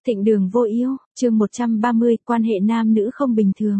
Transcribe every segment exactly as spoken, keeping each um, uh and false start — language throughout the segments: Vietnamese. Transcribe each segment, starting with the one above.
Thịnh đường vô yêu, chương một trăm ba mươi, quan hệ nam nữ không bình thường.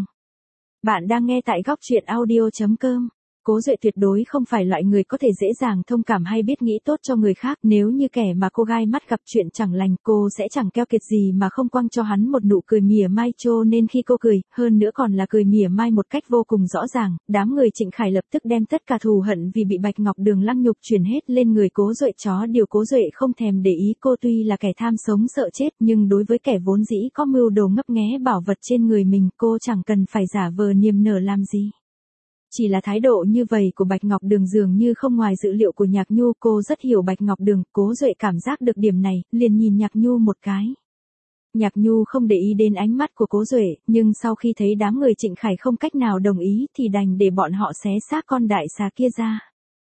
Bạn đang nghe tại góc truyện audio chấm com. Cố Duệ tuyệt đối không phải loại người có thể dễ dàng thông cảm hay biết nghĩ tốt cho người khác. Nếu như kẻ mà cô gái mắt gặp chuyện chẳng lành, cô sẽ chẳng keo kiệt gì mà không quăng cho hắn một nụ cười mỉa mai, cho nên khi cô cười, hơn nữa còn là cười mỉa mai một cách vô cùng rõ ràng, đám người Trịnh Khải lập tức đem tất cả thù hận vì bị Bạch Ngọc Đường lăng nhục chuyển hết lên người Cố Duệ. Chó điều Cố Duệ không thèm để ý, cô tuy là kẻ tham sống sợ chết, nhưng đối với kẻ vốn dĩ có mưu đồ ngấp nghé bảo vật trên người mình, cô chẳng cần phải giả vờ niềm nở làm gì. Chỉ là thái độ như vậy của Bạch Ngọc Đường dường như không ngoài dự liệu của Nhạc Nhu. Cô rất hiểu Bạch Ngọc Đường, Cố Duệ cảm giác được điểm này, liền nhìn Nhạc Nhu một cái. Nhạc Nhu không để ý đến ánh mắt của Cố Duệ, nhưng sau khi thấy đám người Trịnh Khải không cách nào đồng ý thì đành để bọn họ xé xác con đại xà kia ra.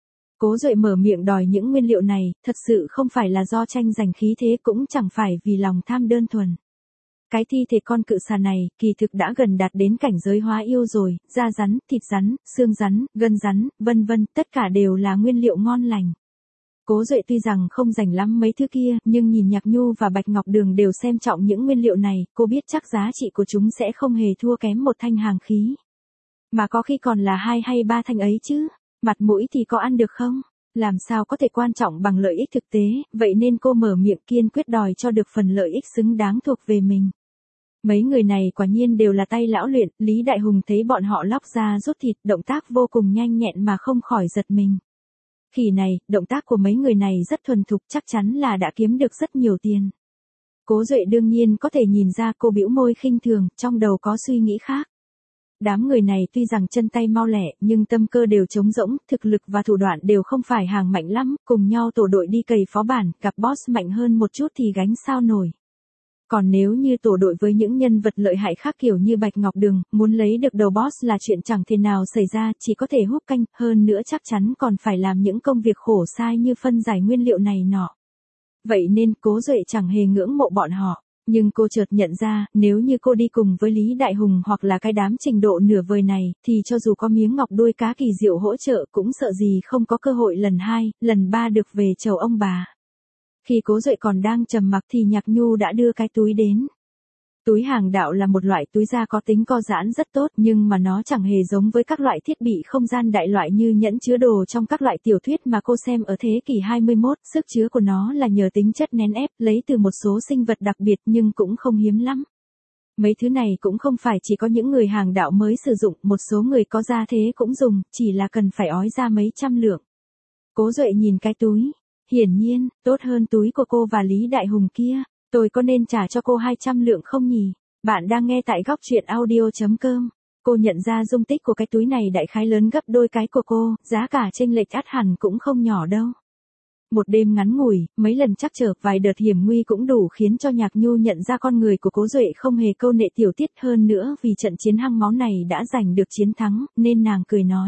Cố Duệ mở miệng đòi những nguyên liệu này, thật sự không phải là do tranh giành khí thế, cũng chẳng phải vì lòng tham đơn thuần. Cái thi thể con cự xà này, kỳ thực đã gần đạt đến cảnh giới hóa yêu rồi, da rắn, thịt rắn, xương rắn, gân rắn, vân vân, tất cả đều là nguyên liệu ngon lành. Cố Duệ tuy rằng không rành lắm mấy thứ kia, nhưng nhìn Nhạc Nhu và Bạch Ngọc Đường đều xem trọng những nguyên liệu này, cô biết chắc giá trị của chúng sẽ không hề thua kém một thanh hàng khí. Mà có khi còn là hai hay ba thanh ấy chứ, mặt mũi thì có ăn được không? Làm sao có thể quan trọng bằng lợi ích thực tế, vậy nên cô mở miệng kiên quyết đòi cho được phần lợi ích xứng đáng thuộc về mình. Mấy người này quả nhiên đều là tay lão luyện, Lý Đại Hùng thấy bọn họ lóc da rút thịt, động tác vô cùng nhanh nhẹn mà không khỏi giật mình. Khỉ này, động tác của mấy người này rất thuần thục, chắc chắn là đã kiếm được rất nhiều tiền. Cố Duệ đương nhiên có thể nhìn ra, cô bĩu môi khinh thường, trong đầu có suy nghĩ khác. Đám người này tuy rằng chân tay mau lẹ, nhưng tâm cơ đều trống rỗng, thực lực và thủ đoạn đều không phải hàng mạnh lắm, cùng nhau tổ đội đi cày phó bản, gặp boss mạnh hơn một chút thì gánh sao nổi. Còn nếu như tổ đội với những nhân vật lợi hại khác kiểu như Bạch Ngọc Đường, muốn lấy được đầu boss là chuyện chẳng thể nào xảy ra, chỉ có thể hút canh, hơn nữa chắc chắn còn phải làm những công việc khổ sai như phân giải nguyên liệu này nọ. Vậy nên Cố Duệ chẳng hề ngưỡng mộ bọn họ. Nhưng cô chợt nhận ra, nếu như cô đi cùng với Lý Đại Hùng hoặc là cái đám trình độ nửa vời này, thì cho dù có miếng ngọc đuôi cá kỳ diệu hỗ trợ cũng sợ gì không có cơ hội lần hai, lần ba được về chầu ông bà. Khi Cố Duệ còn đang trầm mặc thì Nhạc Nhu đã đưa cái túi đến. Túi hàng đạo là một loại túi da có tính co giãn rất tốt, nhưng mà nó chẳng hề giống với các loại thiết bị không gian đại loại như nhẫn chứa đồ trong các loại tiểu thuyết mà cô xem ở thế kỷ hai mươi mốt, sức chứa của nó là nhờ tính chất nén ép, lấy từ một số sinh vật đặc biệt nhưng cũng không hiếm lắm. Mấy thứ này cũng không phải chỉ có những người hàng đạo mới sử dụng, một số người có gia thế cũng dùng, chỉ là cần phải ói ra mấy trăm lượng. Cố Duệ nhìn cái túi, hiển nhiên, tốt hơn túi của cô và Lý Đại Hùng kia. Tôi có nên trả cho cô hai trăm lượng không nhỉ? Bạn đang nghe tại góc truyện audio chấm com. Cô nhận ra dung tích của cái túi này đại khái lớn gấp đôi cái của cô, giá cả chênh lệch ắt hẳn cũng không nhỏ đâu. Một đêm ngắn ngủi, mấy lần trắc trở, vài đợt hiểm nguy cũng đủ khiến cho Nhạc Nhu nhận ra con người của Cố Duệ không hề câu nệ tiểu tiết, hơn nữa vì trận chiến hăng máu này đã giành được chiến thắng, nên nàng cười nói.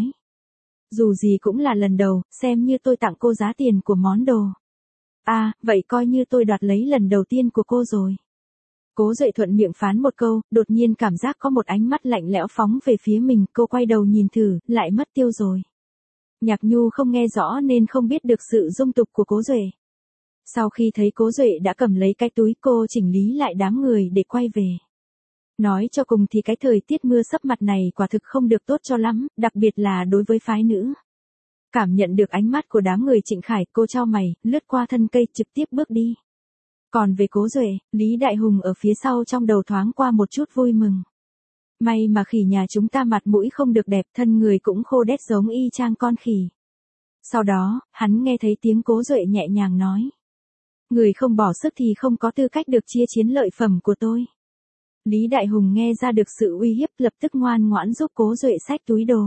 Dù gì cũng là lần đầu, xem như tôi tặng cô giá tiền của món đồ. À, vậy coi như tôi đoạt lấy lần đầu tiên của cô rồi. Cố Duệ thuận miệng phán một câu, đột nhiên cảm giác có một ánh mắt lạnh lẽo phóng về phía mình, cô quay đầu nhìn thử, lại mất tiêu rồi. Nhạc Nhu không nghe rõ nên không biết được sự dung tục của Cố Duệ. Sau khi thấy Cố Duệ đã cầm lấy cái túi, cô chỉnh lý lại đám người để quay về. Nói cho cùng thì cái thời tiết mưa sắp mặt này quả thực không được tốt cho lắm, đặc biệt là đối với phái nữ. Cảm nhận được ánh mắt của đám người Trịnh Khải, cô chau mày, lướt qua thân cây, trực tiếp bước đi. Còn về Cố Duệ, Lý Đại Hùng ở phía sau trong đầu thoáng qua một chút vui mừng. May mà khỉ nhà chúng ta mặt mũi không được đẹp, thân người cũng khô đét giống y chang con khỉ. Sau đó, hắn nghe thấy tiếng Cố Duệ nhẹ nhàng nói. Người không bỏ sức thì không có tư cách được chia chiến lợi phẩm của tôi. Lý Đại Hùng nghe ra được sự uy hiếp, lập tức ngoan ngoãn giúp Cố Duệ xách túi đồ.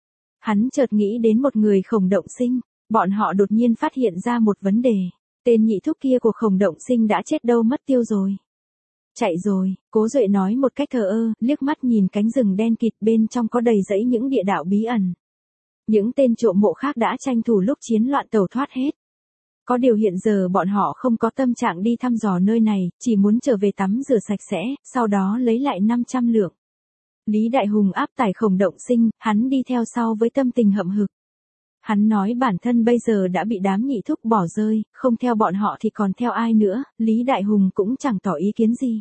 Hắn chợt nghĩ đến một người Khổng Động Sinh, bọn họ đột nhiên phát hiện ra một vấn đề, tên nhị thúc kia của Khổng Động Sinh đã chết đâu mất tiêu rồi. Chạy rồi, Cố Duệ nói một cách thờ ơ, liếc mắt nhìn cánh rừng đen kịt bên trong có đầy rẫy những địa đạo bí ẩn. Những tên trộm mộ khác đã tranh thủ lúc chiến loạn tẩu thoát hết. Có điều hiện giờ bọn họ không có tâm trạng đi thăm dò nơi này, chỉ muốn trở về tắm rửa sạch sẽ, sau đó lấy lại năm trăm lượng. Lý Đại Hùng áp tải Khổng Động Sinh, hắn đi theo sau với tâm tình hậm hực. Hắn nói bản thân bây giờ đã bị đám nhị thúc bỏ rơi, không theo bọn họ thì còn theo ai nữa, Lý Đại Hùng cũng chẳng tỏ ý kiến gì.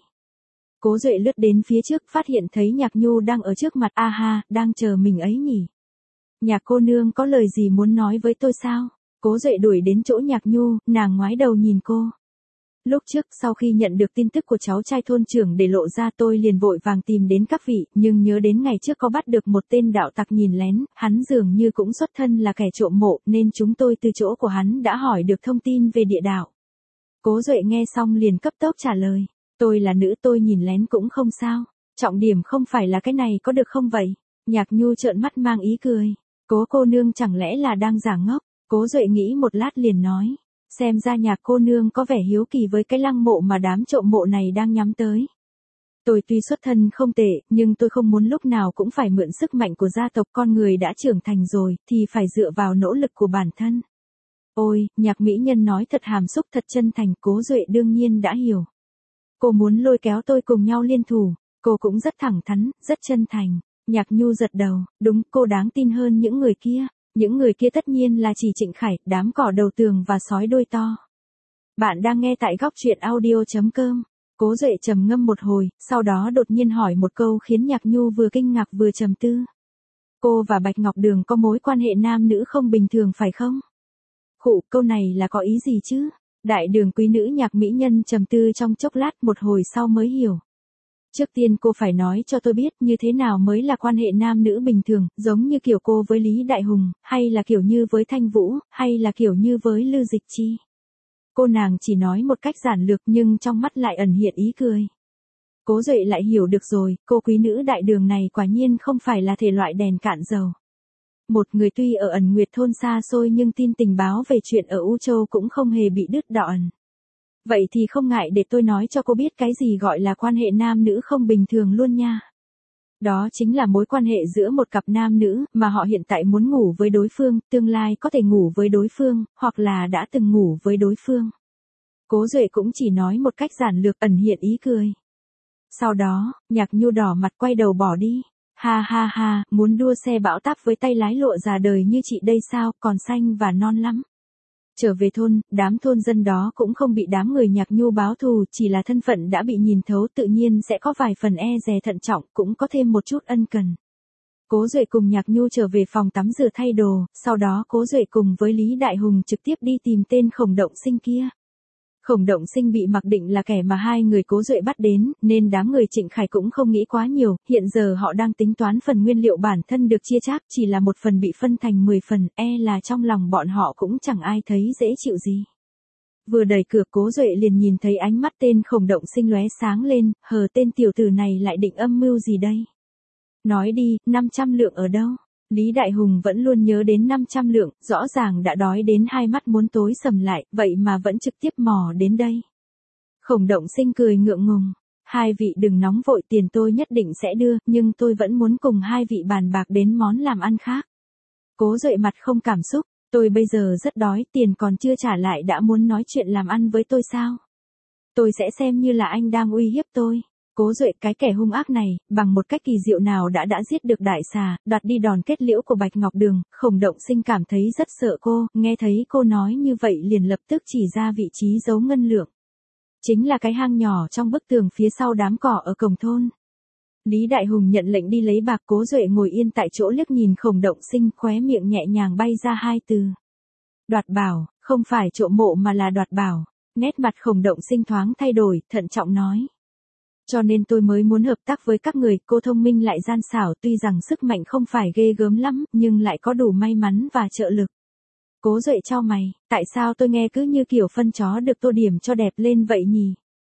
Cố Duệ lướt đến phía trước phát hiện thấy Nhạc Nhu đang ở trước mặt, a ha, đang chờ mình ấy nhỉ. Nhạc cô nương có lời gì muốn nói với tôi sao? Cố Duệ đuổi đến chỗ Nhạc Nhu, nàng ngoái đầu nhìn cô. Lúc trước sau khi nhận được tin tức của cháu trai thôn trưởng để lộ ra tôi liền vội vàng tìm đến các vị, nhưng nhớ đến ngày trước có bắt được một tên đạo tặc nhìn lén, hắn dường như cũng xuất thân là kẻ trộm mộ nên chúng tôi từ chỗ của hắn đã hỏi được thông tin về địa đạo. Cố Duệ nghe xong liền cấp tốc trả lời, tôi là nữ tôi nhìn lén cũng không sao, trọng điểm không phải là cái này có được không vậy? Nhạc Nhu trợn mắt mang ý cười, Cố cô nương chẳng lẽ là đang giả ngốc? Cố Duệ nghĩ một lát liền nói. Xem ra Nhạc cô nương có vẻ hiếu kỳ với cái lăng mộ mà đám trộm mộ này đang nhắm tới. Tôi tuy xuất thân không tệ, nhưng tôi không muốn lúc nào cũng phải mượn sức mạnh của gia tộc, con người đã trưởng thành rồi, thì phải dựa vào nỗ lực của bản thân. Ôi, Nhạc mỹ nhân nói thật hàm xúc thật chân thành, Cố Duệ đương nhiên đã hiểu. Cô muốn lôi kéo tôi cùng nhau liên thủ, cô cũng rất thẳng thắn, rất chân thành. Nhạc Nhu giật đầu, đúng, cô đáng tin hơn những người kia. Những người kia tất nhiên là chỉ Trịnh Khải, đám cỏ đầu tường và sói đuôi to. Bạn đang nghe tại góc truyện audio chấm com. Cố Duệ trầm ngâm một hồi, sau đó đột nhiên hỏi một câu khiến Nhạc Nhu vừa kinh ngạc vừa trầm tư. Cô và Bạch Ngọc Đường có mối quan hệ nam nữ không bình thường phải không? Khụ, câu này là có ý gì chứ? Đại đường quý nữ Nhạc mỹ nhân trầm tư trong chốc lát, một hồi sau mới hiểu. Trước tiên cô phải nói cho tôi biết như thế nào mới là quan hệ nam nữ bình thường, giống như kiểu cô với Lý Đại Hùng, hay là kiểu như với Thanh Vũ, hay là kiểu như với Lư Dịch Chi. Cô nàng chỉ nói một cách giản lược nhưng trong mắt lại ẩn hiện ý cười. Cố Duệ lại hiểu được rồi, cô quý nữ đại đường này quả nhiên không phải là thể loại đèn cạn dầu. Một người tuy ở ẩn nguyệt thôn xa xôi nhưng tin tình báo về chuyện ở U Châu cũng không hề bị đứt đoạn. Vậy thì không ngại để tôi nói cho cô biết cái gì gọi là quan hệ nam nữ không bình thường luôn nha. Đó chính là mối quan hệ giữa một cặp nam nữ mà họ hiện tại muốn ngủ với đối phương, tương lai có thể ngủ với đối phương, hoặc là đã từng ngủ với đối phương. Cố Duệ cũng chỉ nói một cách giản lược, ẩn hiện ý cười. Sau đó, Nhạc Nhu đỏ mặt quay đầu bỏ đi. Ha ha ha, muốn đua xe bão táp với tay lái lụa già đời như chị đây sao, còn xanh và non lắm. Trở về thôn, đám thôn dân đó cũng không bị đám người Nhạc Nhu báo thù, chỉ là thân phận đã bị nhìn thấu tự nhiên sẽ có vài phần e dè thận trọng, cũng có thêm một chút ân cần. Cố Duệ cùng Nhạc Nhu trở về phòng tắm rửa thay đồ, sau đó Cố Duệ cùng với Lý Đại Hùng trực tiếp đi tìm tên Khổng Động Sinh kia. Khổng Động Sinh bị mặc định là kẻ mà hai người Cố Duệ bắt đến, nên đám người Trịnh Khải cũng không nghĩ quá nhiều, hiện giờ họ đang tính toán phần nguyên liệu bản thân được chia chác, chỉ là một phần bị phân thành mười phần, e là trong lòng bọn họ cũng chẳng ai thấy dễ chịu gì. Vừa đẩy cửa Cố Duệ liền nhìn thấy ánh mắt tên Khổng Động Sinh lóe sáng lên, hờ, tên tiểu tử này lại định âm mưu gì đây? Nói đi, năm trăm lượng ở đâu? Lý Đại Hùng vẫn luôn nhớ đến năm trăm lượng, rõ ràng đã đói đến hai mắt muốn tối sầm lại, vậy mà vẫn trực tiếp mò đến đây. Khổng Động Sinh cười ngượng ngùng, hai vị đừng nóng vội, tiền tôi nhất định sẽ đưa, nhưng tôi vẫn muốn cùng hai vị bàn bạc đến món làm ăn khác. Cố Duệ mặt không cảm xúc, tôi bây giờ rất đói, tiền còn chưa trả lại đã muốn nói chuyện làm ăn với tôi sao? Tôi sẽ xem như là anh đang uy hiếp tôi. Cố Duệ, cái kẻ hung ác này, bằng một cách kỳ diệu nào đã đã giết được đại xà, đoạt đi đòn kết liễu của Bạch Ngọc Đường. Khổng Động Sinh cảm thấy rất sợ cô, nghe thấy cô nói như vậy liền lập tức chỉ ra vị trí giấu ngân lượng. Chính là cái hang nhỏ trong bức tường phía sau đám cỏ ở cổng thôn. Lý Đại Hùng nhận lệnh đi lấy bạc, Cố Duệ ngồi yên tại chỗ liếc nhìn Khổng Động Sinh, khóe miệng nhẹ nhàng bay ra hai từ. Đoạt bảo, không phải trộm mộ mà là đoạt bảo. Nét mặt Khổng Động Sinh thoáng thay đổi, thận trọng nói. Cho nên tôi mới muốn hợp tác với các người, cô thông minh lại gian xảo, tuy rằng sức mạnh không phải ghê gớm lắm, nhưng lại có đủ may mắn và trợ lực. Cố Duệ chau mày, tại sao tôi nghe cứ như kiểu phân chó được tô điểm cho đẹp lên vậy nhỉ?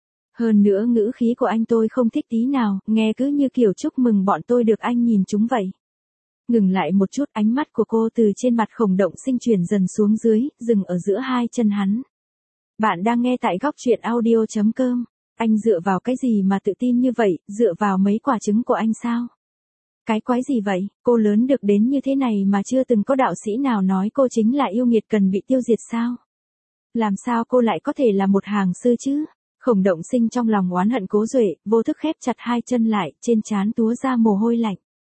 Hơn nữa ngữ khí của anh tôi không thích tí nào, nghe cứ như kiểu chúc mừng bọn tôi được anh nhìn chúng vậy. Ngừng lại một chút, ánh mắt của cô từ trên mặt Khổng Động Sinh chuyển dần xuống dưới, dừng ở giữa hai chân hắn. Bạn đang nghe tại góc truyện audio chấm com. Anh dựa vào cái gì mà tự tin như vậy, dựa vào mấy quả trứng của anh sao? Cái quái gì vậy, cô lớn được đến như thế này mà chưa từng có đạo sĩ nào nói cô chính là yêu nghiệt cần bị tiêu diệt sao? Làm sao cô lại có thể là một hàng sư chứ? Khổng Động Sinh trong lòng oán hận Cố Duệ, vô thức khép chặt hai chân lại, trên trán túa ra mồ hôi lạnh.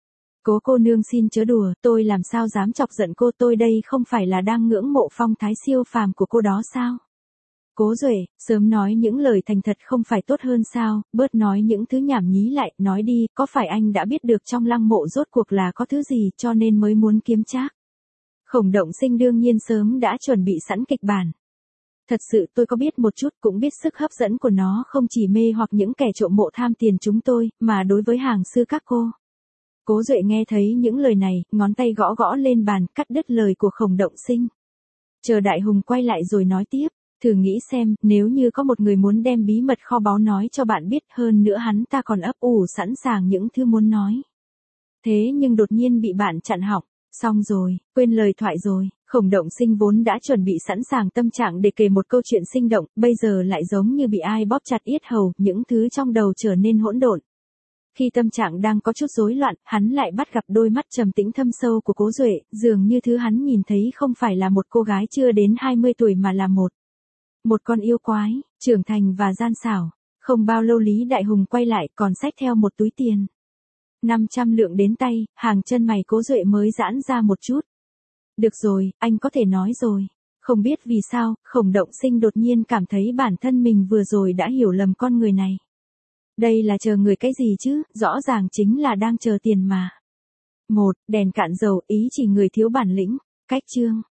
Cố cô nương xin chớ đùa, tôi làm sao dám chọc giận cô, tôi đây không phải là đang ngưỡng mộ phong thái siêu phàm của cô đó sao? Cố Duệ, sớm nói những lời thành thật không phải tốt hơn sao, bớt nói những thứ nhảm nhí lại, nói đi, có phải anh đã biết được trong lăng mộ rốt cuộc là có thứ gì cho nên mới muốn kiếm trác? Khổng Động Sinh đương nhiên sớm đã chuẩn bị sẵn kịch bản. Thật sự tôi có biết một chút, cũng biết sức hấp dẫn của nó không chỉ mê hoặc những kẻ trộm mộ tham tiền chúng tôi, mà đối với hàng sư các cô. Cố Duệ nghe thấy những lời này, ngón tay gõ gõ lên bàn, cắt đứt lời của Khổng Động Sinh. Chờ Đại Hùng quay lại rồi nói tiếp, thử nghĩ xem, nếu như có một người muốn đem bí mật kho báu nói cho bạn biết, hơn nữa hắn ta còn ấp ủ sẵn sàng những thứ muốn nói. Thế nhưng đột nhiên bị bạn chặn họng, xong rồi, quên lời thoại rồi. Khổng Động Sinh vốn đã chuẩn bị sẵn sàng tâm trạng để kể một câu chuyện sinh động, bây giờ lại giống như bị ai bóp chặt yết hầu, những thứ trong đầu trở nên hỗn độn. Khi tâm trạng đang có chút rối loạn, hắn lại bắt gặp đôi mắt trầm tĩnh thâm sâu của Cố Duệ, dường như thứ hắn nhìn thấy không phải là một cô gái chưa đến hai mươi tuổi mà là một một con yêu quái, trưởng thành và gian xảo. Không bao lâu Lý Đại Hùng quay lại, còn xách theo một túi tiền. năm trăm lượng đến tay, hàng chân mày Cố Duệ mới giãn ra một chút. Được rồi, anh có thể nói rồi. Không biết vì sao, Khổng Động Sinh đột nhiên cảm thấy bản thân mình vừa rồi đã hiểu lầm con người này. Đây là chờ người cái gì chứ, rõ ràng chính là đang chờ tiền mà. Một, đèn cạn dầu, ý chỉ người thiếu bản lĩnh. Cách chương.